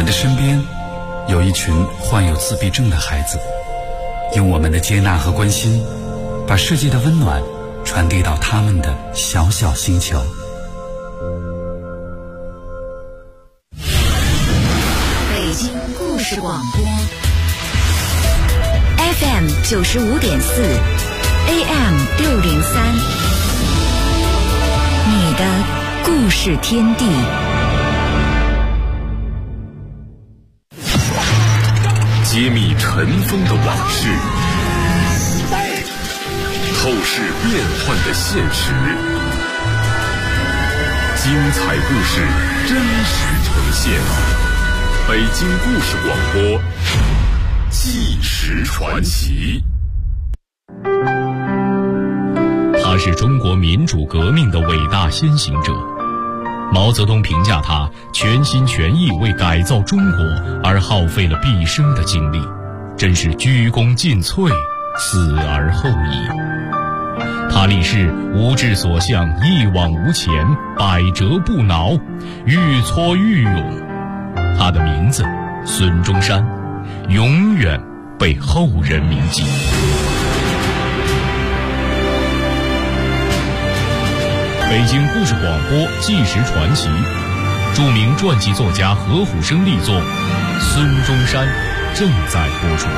的身边有一群患有自闭症的孩子，用我们的接纳和关心，把世界的温暖传递到他们的小小星球。 北京故事广播 FM 95.4 AM 603，你的故事天地。 揭秘尘封的往事，透视变幻的现实，精彩故事真实呈现。北京故事广播，纪实传奇。 他是中国民主革命的伟大先行者。毛泽东评价他全心全意为改造中国而耗费了毕生的精力，真是鞠躬尽瘁，死而后已。他立誓无志所向，一往无前，百折不挠，愈挫愈勇。他的名字孙中山，永远被后人铭记。北京故事广播纪实传奇，著名传记作家何虎生力作《孙中山》正在播出。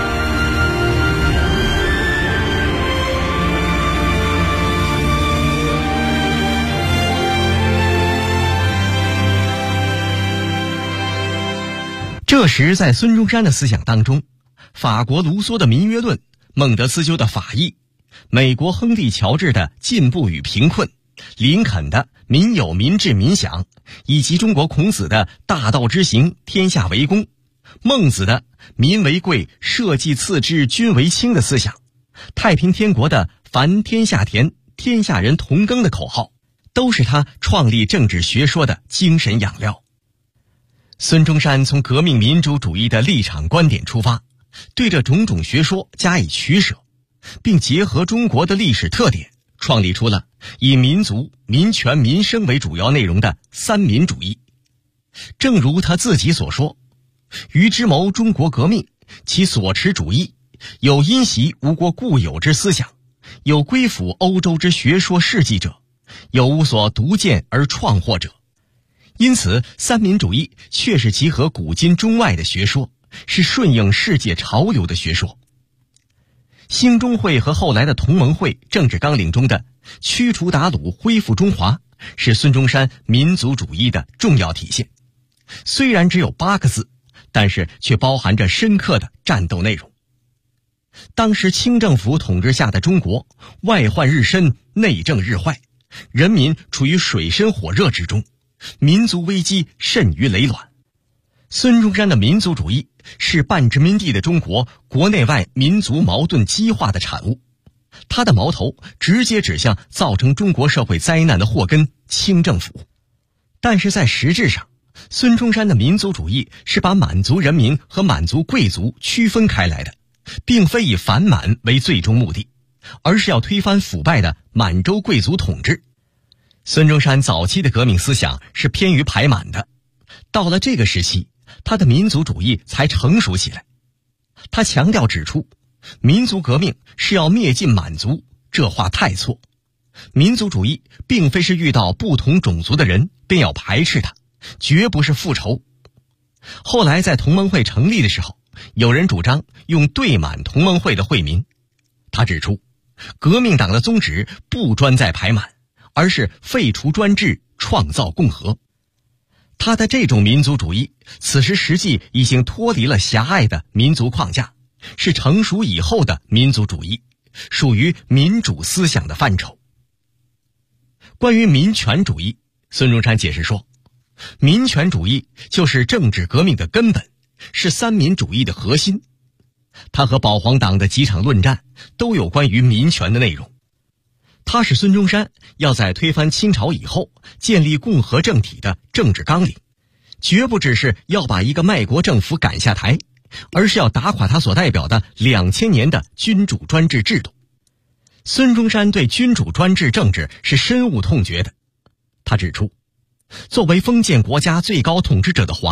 这时在孙中山的思想当中，法国卢梭的民约论，孟德斯鸠的法义，美国亨利乔治的进步与贫困，林肯的民有民治民享，以及中国孔子的大道之行，天下为公，孟子的民为贵，社稷次之，君为轻的思想，太平天国的凡天下田，天下人同耕的口号，都是他创立政治学说的精神养料。孙中山从革命民主主义的立场观点出发，对这种种学说加以取舍，并结合中国的历史特点，创立出了以民族、民权、民生为主要内容的三民主义。正如他自己所说，于之谋中国革命，其所持主义，有因袭吴国固有之思想，有归附欧洲之学说事迹者，有无所独见而创获者。因此三民主义确是集合古今中外的学说，是顺应世界潮流的学说。兴中会和后来的同盟会政治纲领中的驱除鞑虏，恢复中华，是孙中山民族主义的重要体现。虽然只有8个字，但是却包含着深刻的战斗内容。当时清政府统治下的中国，外患日深，内政日坏，人民处于水深火热之中，民族危机甚于累卵。孙中山的民族主义是半殖民地的中国国内外民族矛盾激化的产物，他的矛头直接指向造成中国社会灾难的祸根清政府。但是在实质上，孙中山的民族主义是把满族人民和满族贵族区分开来的，并非以反满为最终目的，而是要推翻腐败的满洲贵族统治。孙中山早期的革命思想是偏于排满的，到了这个时期，他的民族主义才成熟起来。他强调指出，民族革命是要灭尽满族，这话太错。民族主义并非是遇到不同种族的人便要排斥他，绝不是复仇。后来在同盟会成立的时候，有人主张用对满同盟会的会名。他指出，革命党的宗旨不专在排满，而是废除专制，创造共和。他的这种民族主义，此时实际已经脱离了狭隘的民族框架，是成熟以后的民族主义，属于民主思想的范畴。关于民权主义，孙中山解释说，民权主义就是政治革命的根本，是三民主义的核心。他和保皇党的几场论战都有关于民权的内容。他是孙中山要在推翻清朝以后建立共和政体的政治纲领，绝不只是要把一个卖国政府赶下台，而是要打垮他所代表的2000年的君主专制制度。孙中山对君主专制政治是深恶痛绝的。他指出，作为封建国家最高统治者的皇帝，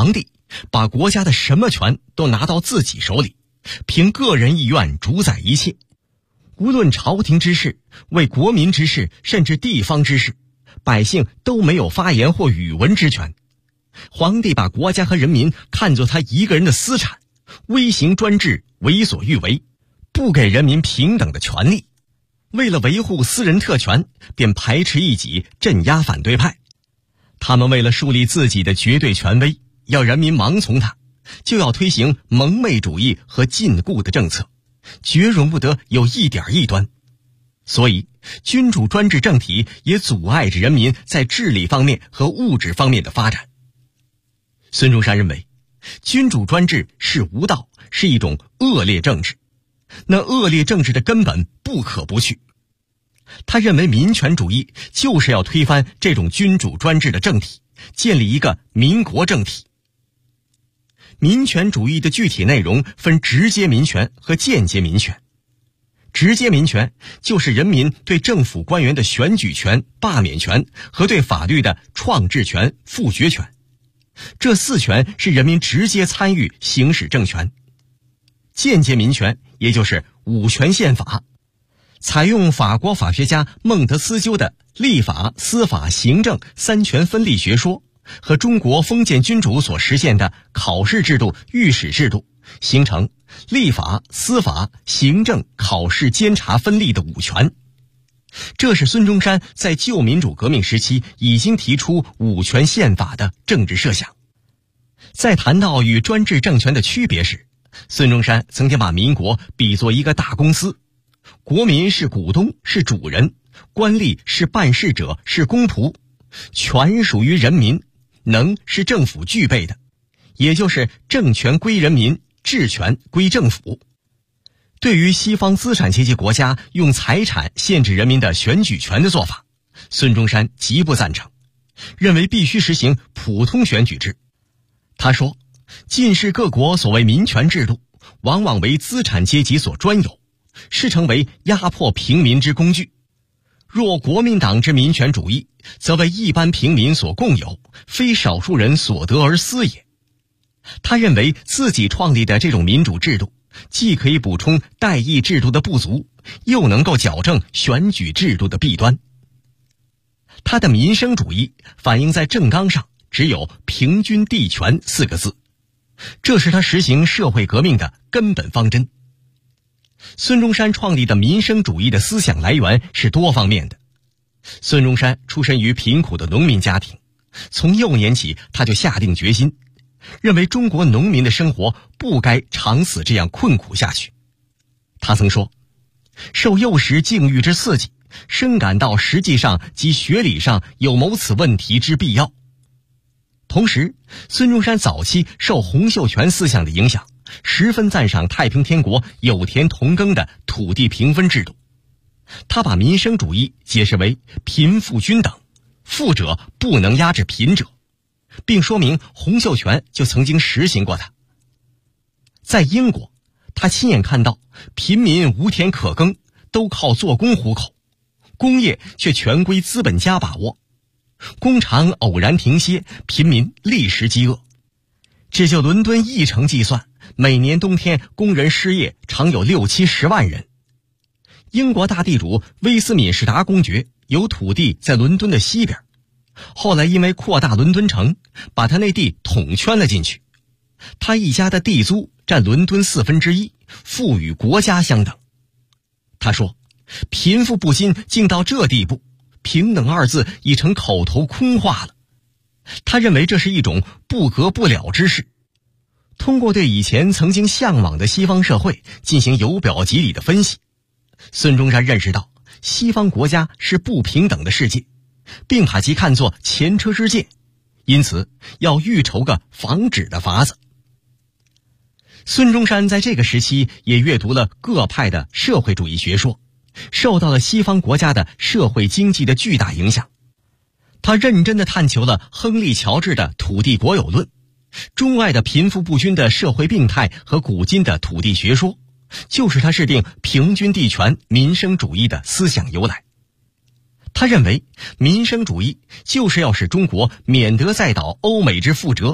把国家的什么权都拿到自己手里，凭个人意愿主宰一切。无论朝廷之事、为国民之事，甚至地方之事，百姓都没有发言或语文之权。皇帝把国家和人民看作他一个人的私产，威行专制，为所欲为，不给人民平等的权利。为了维护私人特权，便排斥异己，镇压反对派。他们为了树立自己的绝对权威，要人民盲从他，就要推行蒙昧主义和禁锢的政策，绝容不得有一点异端。所以君主专制政体也阻碍着人民在治理方面和物质方面的发展。孙中山认为，君主专制是无道，是一种恶劣政治，那恶劣政治的根本不可不去。他认为民权主义就是要推翻这种君主专制的政体，建立一个民国政体。民权主义的具体内容分直接民权和间接民权。直接民权就是人民对政府官员的选举权、罢免权和对法律的创制权、复决权，这4权是人民直接参与行使政权。间接民权也就是五权宪法，采用法国法学家孟德斯鸠的立法、司法、行政3权分立学说和中国封建君主所实现的考试制度、御史制度，形成立法、司法、行政、考试、监察分立的5权。这是孙中山在旧民主革命时期已经提出5权宪法的政治设想。在谈到与专制政权的区别时，孙中山曾经把民国比作一个大公司，国民是股东，是主人，官吏是办事者，是公仆，权属于人民，能是政府具备的，也就是政权归人民，治权归政府。对于西方资产阶级国家用财产限制人民的选举权的做法，孙中山极不赞成，认为必须实行普通选举制。他说，近世各国所谓民权制度，往往为资产阶级所专有，是成为压迫平民之工具。若国民党之民权主义，则为一般平民所共有，非少数人所得而私也。他认为自己创立的这种民主制度，既可以补充代议制度的不足，又能够矫正选举制度的弊端。他的民生主义反映在政纲上只有平均地权4个字，这是他实行社会革命的根本方针。孙中山创立的民生主义的思想来源是多方面的。孙中山出身于贫苦的农民家庭，从幼年起他就下定决心，认为中国农民的生活不该长此这样困苦下去。他曾说，受幼时境遇之刺激，深感到实际上及学理上有谋此问题之必要。同时，孙中山早期受洪秀全思想的影响，十分赞赏太平天国有田同耕的土地平分制度。他把民生主义解释为贫富均等，富者不能压制贫者，并说明洪秀全就曾经实行过它。在英国，他亲眼看到平民无田可耕，都靠做工糊口，工业却全归资本家把握，工厂偶然停歇，平民立时饥饿。只就伦敦1城计算，每年冬天工人失业常有60-70万人。英国大地主威斯敏士达公爵有土地在伦敦的西边，后来因为扩大伦敦城，把他那地统圈了进去。他一家的地租占伦敦1/4，富与国家相等。他说，贫富不均竟到这地步，平等2字已成口头空话了。他认为这是一种不革不了之事。通过对以前曾经向往的西方社会进行由表及里的分析，孙中山认识到西方国家是不平等的世界，并把其看作前车之鉴，因此要预筹个防止的法子。孙中山在这个时期也阅读了各派的社会主义学说，受到了西方国家的社会经济的巨大影响。他认真地探求了亨利·乔治的土地国有论，钟爱的贫富不均的社会病态和古今的土地学说，就是他制定平均地权民生主义的思想由来。他认为民生主义就是要使中国免得再倒欧美之覆辙，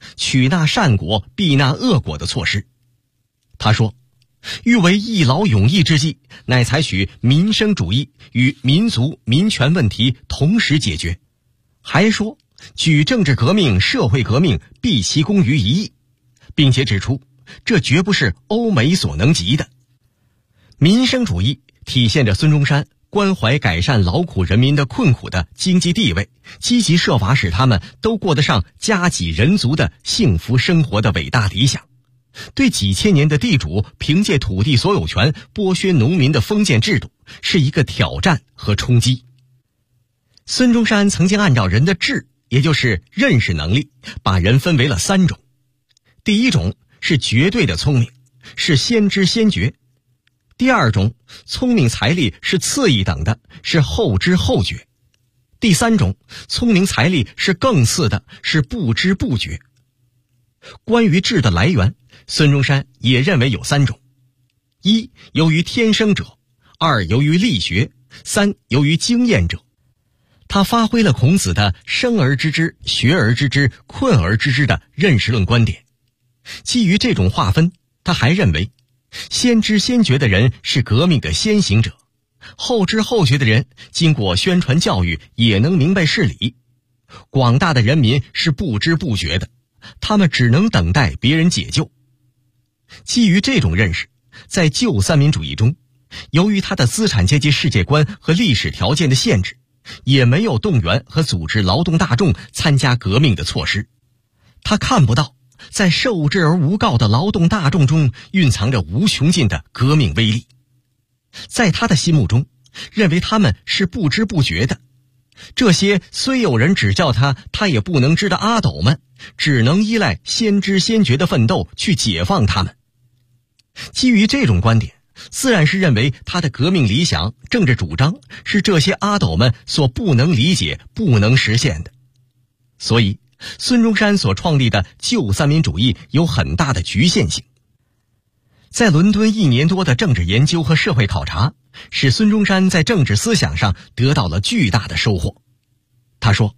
取纳善果，避纳恶果的措施。他说，欲为一劳永逸之计，乃采取民生主义与民族民权问题同时解决。还说，举政治革命、社会革命毕其功于一役，并且指出，这绝不是欧美所能及的。民生主义体现着孙中山关怀改善劳苦人民的困苦的经济地位，积极设法使他们都过得上家己人足的幸福生活的伟大理想。对几千年的地主凭借土地所有权剥削农民的封建制度是一个挑战和冲击。孙中山曾经按照人的智，也就是认识能力，把人分为了3种。第一种是绝对的聪明，是先知先觉；第二种，聪明才力是次一等的，是后知后觉；第三种，聪明才力是更次的，是不知不觉。关于智的来源，孙中山也认为有3种：一，由于天生者；二，由于力学；三，由于经验者。他发挥了孔子的生而知之、学而知之、困而知之的认识论观点。基于这种划分，他还认为先知先觉的人是革命的先行者，后知后觉的人经过宣传教育也能明白事理，广大的人民是不知不觉的，他们只能等待别人解救。基于这种认识，在旧三民主义中，由于他的资产阶级世界观和历史条件的限制，也没有动员和组织劳动大众参加革命的措施。他看不到在受制而无告的劳动大众中蕴藏着无穷尽的革命威力。在他的心目中，认为他们是不知不觉的。这些虽有人指教他，他也不能知的阿斗们，只能依赖先知先觉的奋斗去解放他们。基于这种观点，自然是认为他的革命理想、政治主张是这些阿斗们所不能理解、不能实现的。所以，孙中山所创立的旧三民主义有很大的局限性。在伦敦1年多的政治研究和社会考察，使孙中山在政治思想上得到了巨大的收获。他说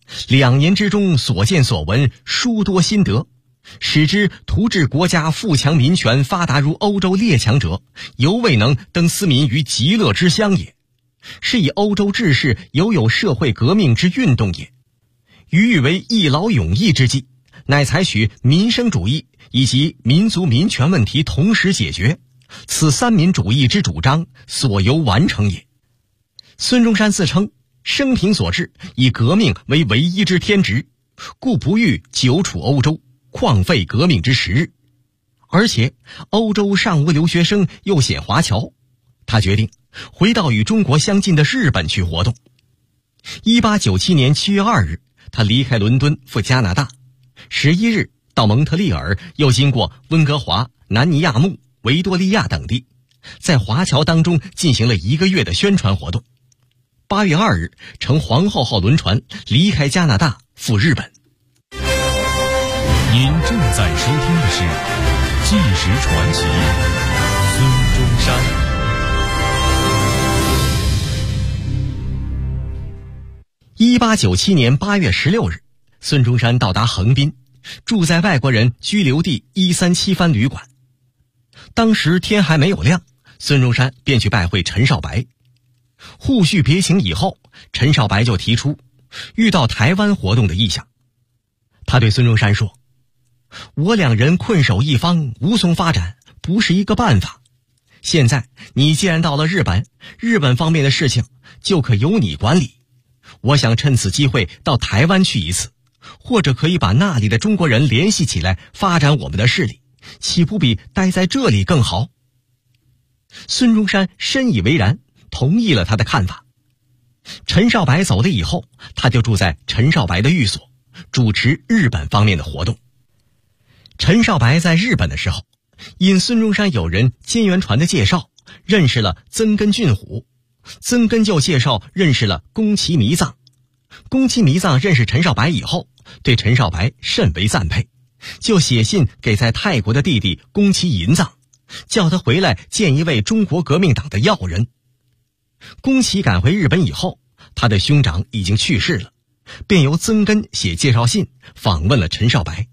，2年之中所见所闻，殊多心得，使之图治国家富强民权发达如欧洲列强者，犹未能登斯民于极乐之乡也，是以欧洲志士有社会革命之运动也。予以为一劳永逸之计，乃采取民生主义以及民族民权问题同时解决，此三民主义之主张所由完成也。孙中山自称生平所至，以革命为唯一之天职，故不欲久处欧洲，旷废革命之时日。而且欧洲尚无留学生，又显华侨，他决定回到与中国相近的日本去活动。1897年7月2日，他离开伦敦赴加拿大，11日到蒙特利尔，又经过温哥华、南尼亚木、维多利亚等地，在华侨当中进行了1个月的宣传活动。8月2日，乘皇后号轮船离开加拿大赴日本。 您正在收听的是《纪实传奇》，孙中山。 1897年8月16日，孙中山到达横滨，住在外国人居留地137番旅馆。当时天还没有亮，孙中山便去拜会陈少白。互叙别情以后，陈少白就提出遇到台湾活动的意向。他对孙中山说，我2人困守一方，无从发展，不是一个办法。现在你既然到了日本，日本方面的事情就可由你管理。我想趁此机会到台湾去一次，或者可以把那里的中国人联系起来，发展我们的势力，岂不比待在这里更好？孙中山深以为然，同意了他的看法。陈少白走了以后，他就住在陈少白的寓所，主持日本方面的活动。陈少白在日本的时候，因孙中山友人菅原传的介绍，认识了曾根俊虎，曾根就介绍认识了宫崎弥藏。宫崎弥藏认识陈少白以后，对陈少白甚为赞佩，就写信给在泰国的弟弟宫崎银藏，叫他回来见一位中国革命党的要人。宫崎赶回日本以后，他的兄长已经去世了，便由曾根写介绍信访问了陈少白，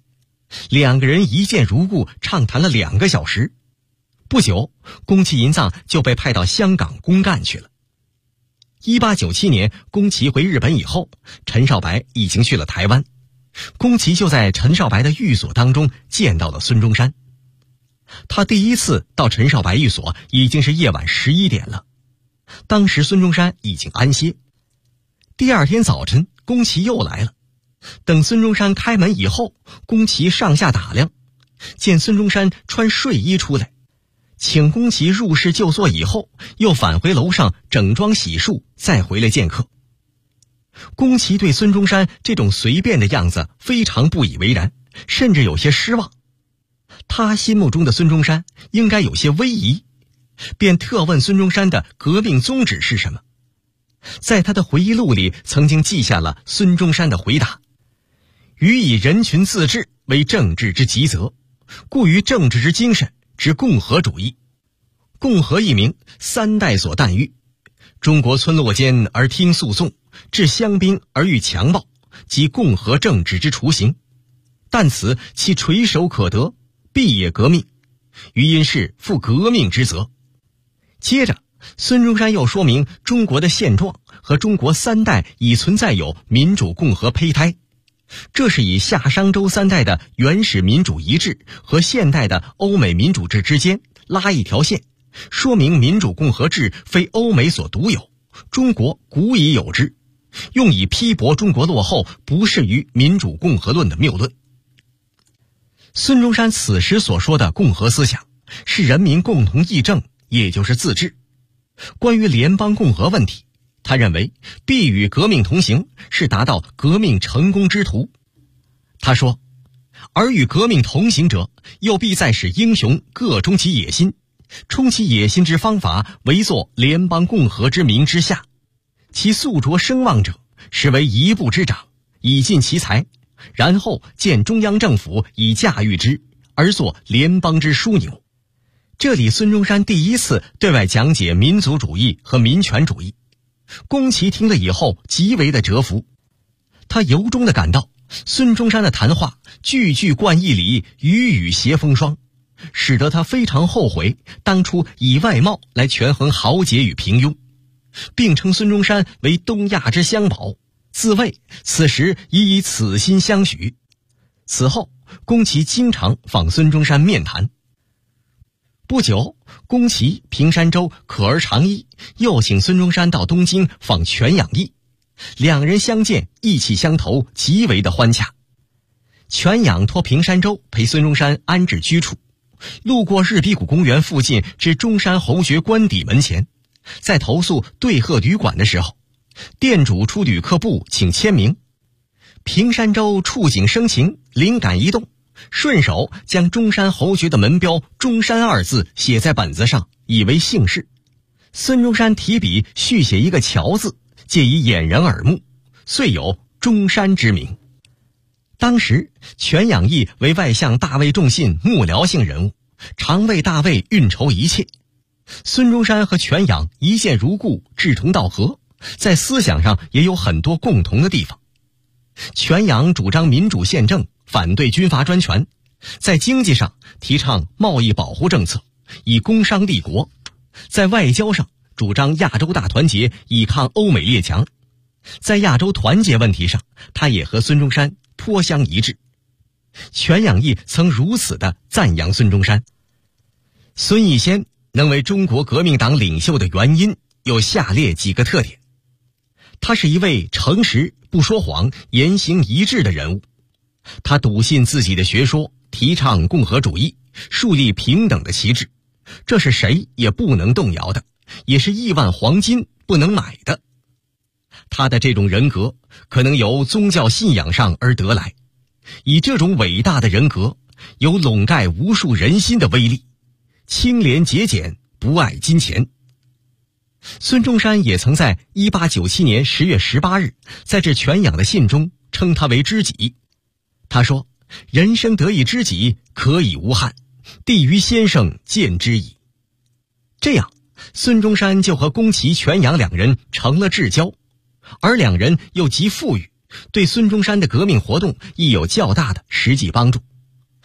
两个人一见如故，畅谈了2个小时。不久，宫崎银藏就被派到香港公干去了。1897年，宫崎回日本以后，陈少白已经去了台湾。宫崎就在陈少白的寓所当中见到了孙中山。他第一次到陈少白寓所已经是夜晚11点了，当时孙中山已经安歇。第二天早晨，宫崎又来了。等孙中山开门以后，宫崎上下打量，见孙中山穿睡衣出来，请宫崎入室就坐以后，又返回楼上整装洗漱，再回来见客。宫崎对孙中山这种随便的样子非常不以为然，甚至有些失望。他心目中的孙中山应该有些威仪，便特问孙中山的革命宗旨是什么。在他的回忆录里曾经记下了孙中山的回答：予以人群自治为政治之极则，故于政治之精神之共和主义。共和一名3代所诞育，中国村落间而听诉讼，至乡兵而遇强暴，即共和政治之雏形。但此其垂手可得，必也革命，余因是负革命之责。接着孙中山又说明中国的现状和中国3代已存在有民主共和胚胎，这是以夏商周3代的原始民主遗制和现代的欧美民主制之间拉一条线，说明民主共和制非欧美所独有，中国古已有之，用以批驳中国落后不适于民主共和论的谬论。孙中山此时所说的共和思想是人民共同议政，也就是自治。关于联邦共和问题，他认为必与革命同行，是达到革命成功之途。他说，而与革命同行者，又必再使英雄各充其野心，充其野心之方法，为作联邦共和之名之下。其宿着声望者，实为一部之长，以尽其才，然后见中央政府以驾驭之，而作联邦之枢纽。这里孙中山第一次对外讲解民族主义和民权主义，宫崎听了以后极为的折服。他由衷地感到孙中山的谈话句句贯义理，语语携风霜，使得他非常后悔当初以外貌来权衡豪杰与平庸，并称孙中山为东亚之香宝，自谓此时已以此心相许。此后宫崎经常访孙中山面谈。不久，宫崎、平山周、可儿长一又请孙中山到东京访全养义，两人相见意气相投，极为的欢洽。全养托平山周陪孙中山安置居处，路过日比谷公园附近至中山侯爵官邸门前，在投诉对鹤旅馆的时候，店主出旅客簿请签名。平山周触景生情，灵感一动，顺手将中山侯爵的门标中山2字写在本子上，以为姓氏。孙中山提笔续写一个乔字，借以掩人耳目，遂有中山之名。当时全养义为外相大卫重信幕僚性人物，常为大卫运筹一切。孙中山和全养一见如故，志同道合，在思想上也有很多共同的地方。全养主张民主宪政，反对军阀专权，在经济上提倡贸易保护政策，以工商立国；在外交上主张亚洲大团结，以抗欧美列强。在亚洲团结问题上，他也和孙中山颇相一致。全养义曾如此的赞扬孙中山。孙逸仙能为中国革命党领袖的原因有下列几个特点：他是一位诚实、不说谎、言行一致的人物。他笃信自己的学说，提倡共和主义，树立平等的旗帜，这是谁也不能动摇的，也是亿万黄金不能买的。他的这种人格可能由宗教信仰上而得来，以这种伟大的人格有笼盖无数人心的威力，清廉节俭，不爱金钱。孙中山也曾在1897年10月18日在致全养的信中称他为知己。他说，人生得一知己，可以无憾，帝于先生见之矣。这样孙中山就和宫崎、全养两人成了至交，而两人又极富裕，对孙中山的革命活动亦有较大的实际帮助。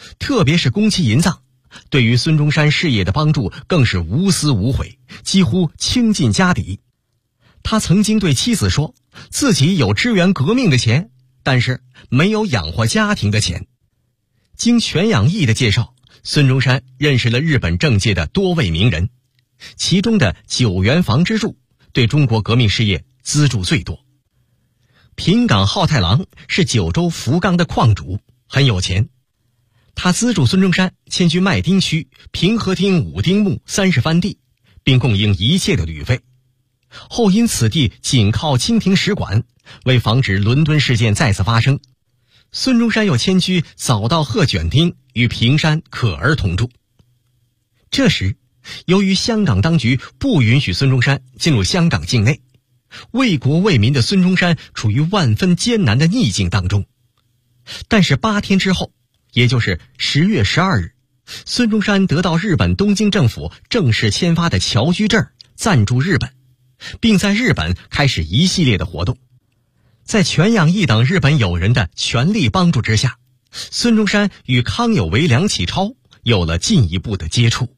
特别是宫崎银藏，对于孙中山事业的帮助更是无私无悔，几乎倾尽家底。他曾经对妻子说，自己有支援革命的钱，但是没有养活家庭的钱。经全养义的介绍，孙中山认识了日本政界的多位名人，其中的九原房之助对中国革命事业资助最多。平冈浩太郎是九州福冈的矿主，很有钱，他资助孙中山迁居麦町区平和町五丁目30番地，并供应一切的旅费。后因此地紧靠清廷使馆，为防止伦敦事件再次发生，孙中山又迁居早稻鹤卷町与平山可儿同住。这时，由于香港当局不允许孙中山进入香港境内，为国为民的孙中山处于万分艰难的逆境当中。但是8天之后，也就是10月12日，孙中山得到日本东京政府正式签发的侨居证，暂驻日本，并在日本开始一系列的活动。在全养义等日本友人的全力帮助之下，孙中山与康有为、梁启超有了进一步的接触。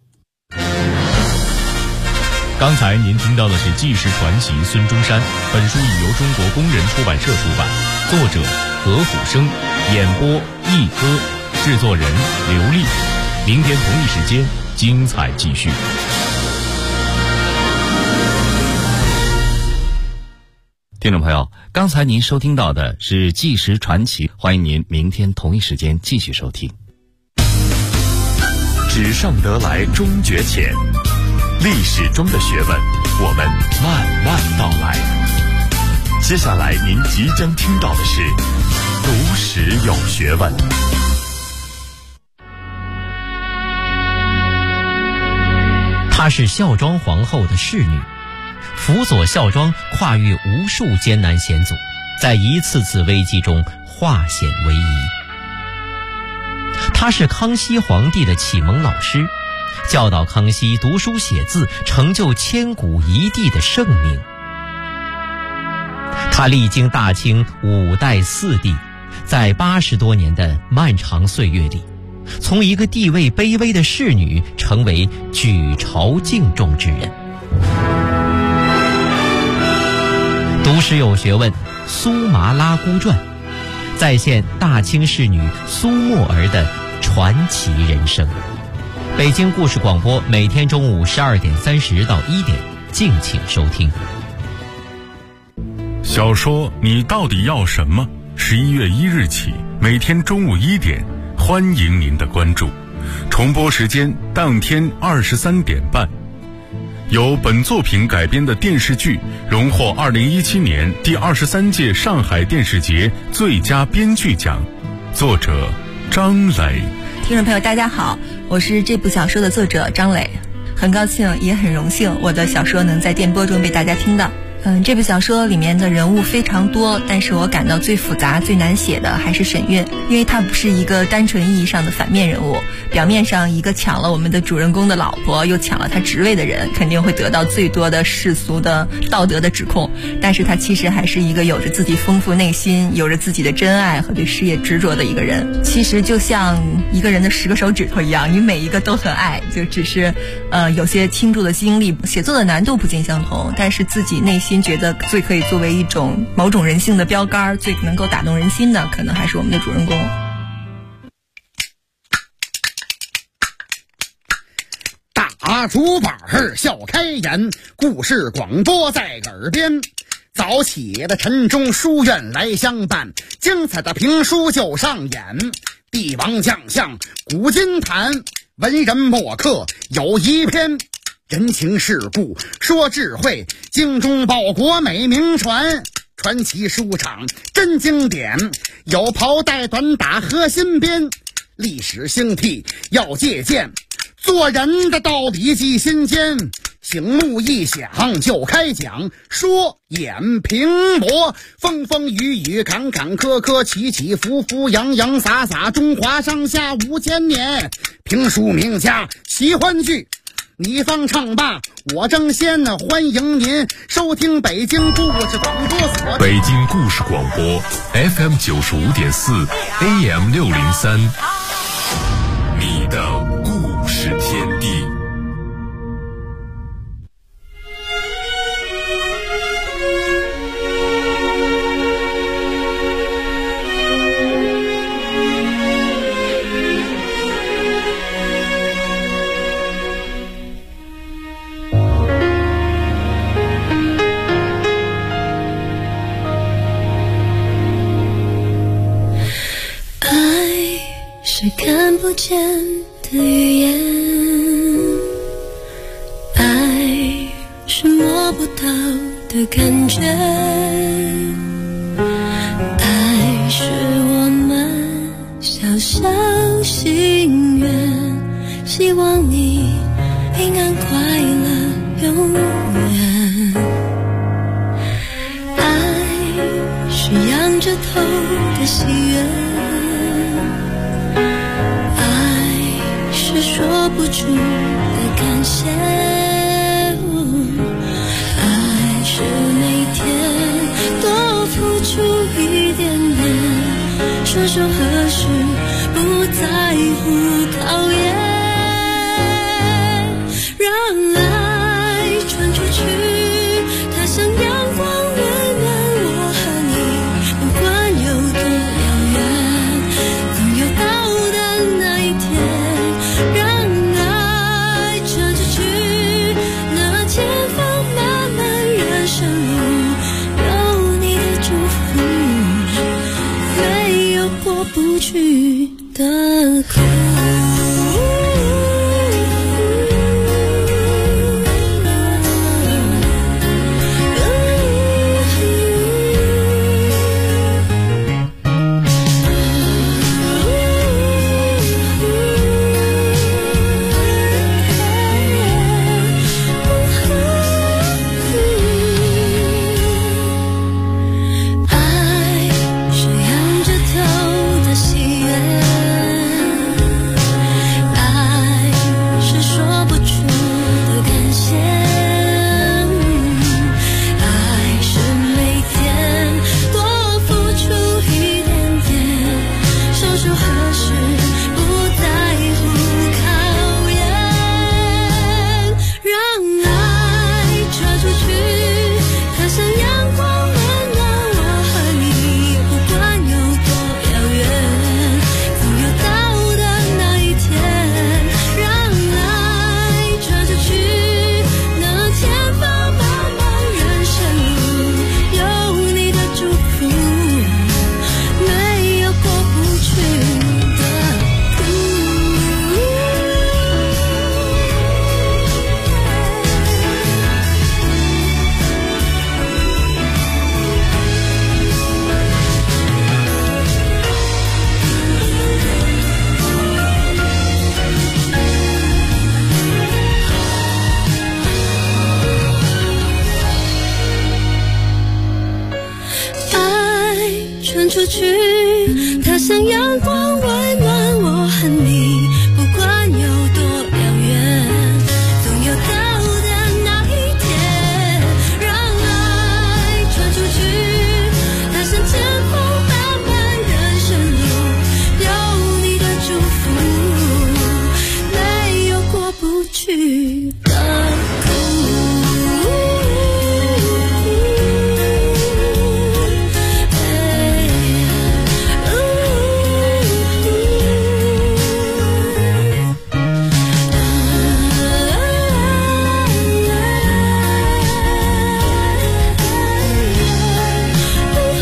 刚才您听到的是纪实传奇孙中山，本书已由中国工人出版社出版，作者何虎生，演播一哥，制作人刘丽。明天同一时间精彩继续。 听众朋友，刚才您收听到的是纪实传奇，欢迎您明天同一时间继续收听。 纸上得来终觉浅，历史中的学问，我们慢慢道来。接下来您即将听到的是读史有学问。 她是孝庄皇后的侍女，辅佐孝庄跨越无数艰难险阻，在一次次危机中化险为夷。她是康熙皇帝的启蒙老师，教导康熙读书写字，成就千古一帝的盛名。他历经大清5代4帝，在80多年的漫长岁月里，从一个地位卑微的侍女成为举朝敬重之人。读史有学问，苏麻拉姑传再现大清侍女苏沫儿的传奇人生。北京故事广播每天中午12点30到1点，敬请收听。 小说你到底要什么？11月1日起，每天中午1点，欢迎您的关注。重播时间当天23点半。由本作品改编的电视剧荣获2017年第23届上海电视节最佳编剧奖，作者张磊。 听众朋友大家好，我是这部小说的作者张磊，很高兴也很荣幸我的小说能在电波中被大家听到。这部小说里面的人物非常多，但是我感到最复杂最难写的还是沈韵，因为她不是一个单纯意义上的反面人物，表面上一个抢了我们的主人公的老婆又抢了他职位的人，肯定会得到最多的世俗的道德的指控，但是他其实还是一个有着自己丰富内心，有着自己的真爱和对事业执着的一个人。其实就像一个人的10个手指头一样，你每一个都很爱，就只是有些倾注的精力，写作的难度不尽相同，但是自己内心觉得最可以作为一种某种人性的标杆，最能够打动人心的，可能还是我们的主人公。 大竹板笑开颜，故事广播在耳边。早起的晨钟书院来相伴，精彩的评书就上演。帝王将相古今谈，文人墨客有一篇。人情世故说智慧，精忠报国美名传。传奇书场真经典，有袍带短打和新编。历史兴替要借鉴，做人的道理记心间。醒目一响就开讲，说演评驳，风风雨雨坎坎坷坷，起起伏伏洋洋洒洒，中华上下5000年。评书名家奇欢剧，你方唱罢我争先，欢迎您收听北京故事广播所。 北京故事广播 FM 95.4 AM 603。 看不见的语言，爱是摸不到的感觉，爱是我们小小心愿，希望你平安快乐永远。爱是仰着头的喜悦，爱是说不出的感谢。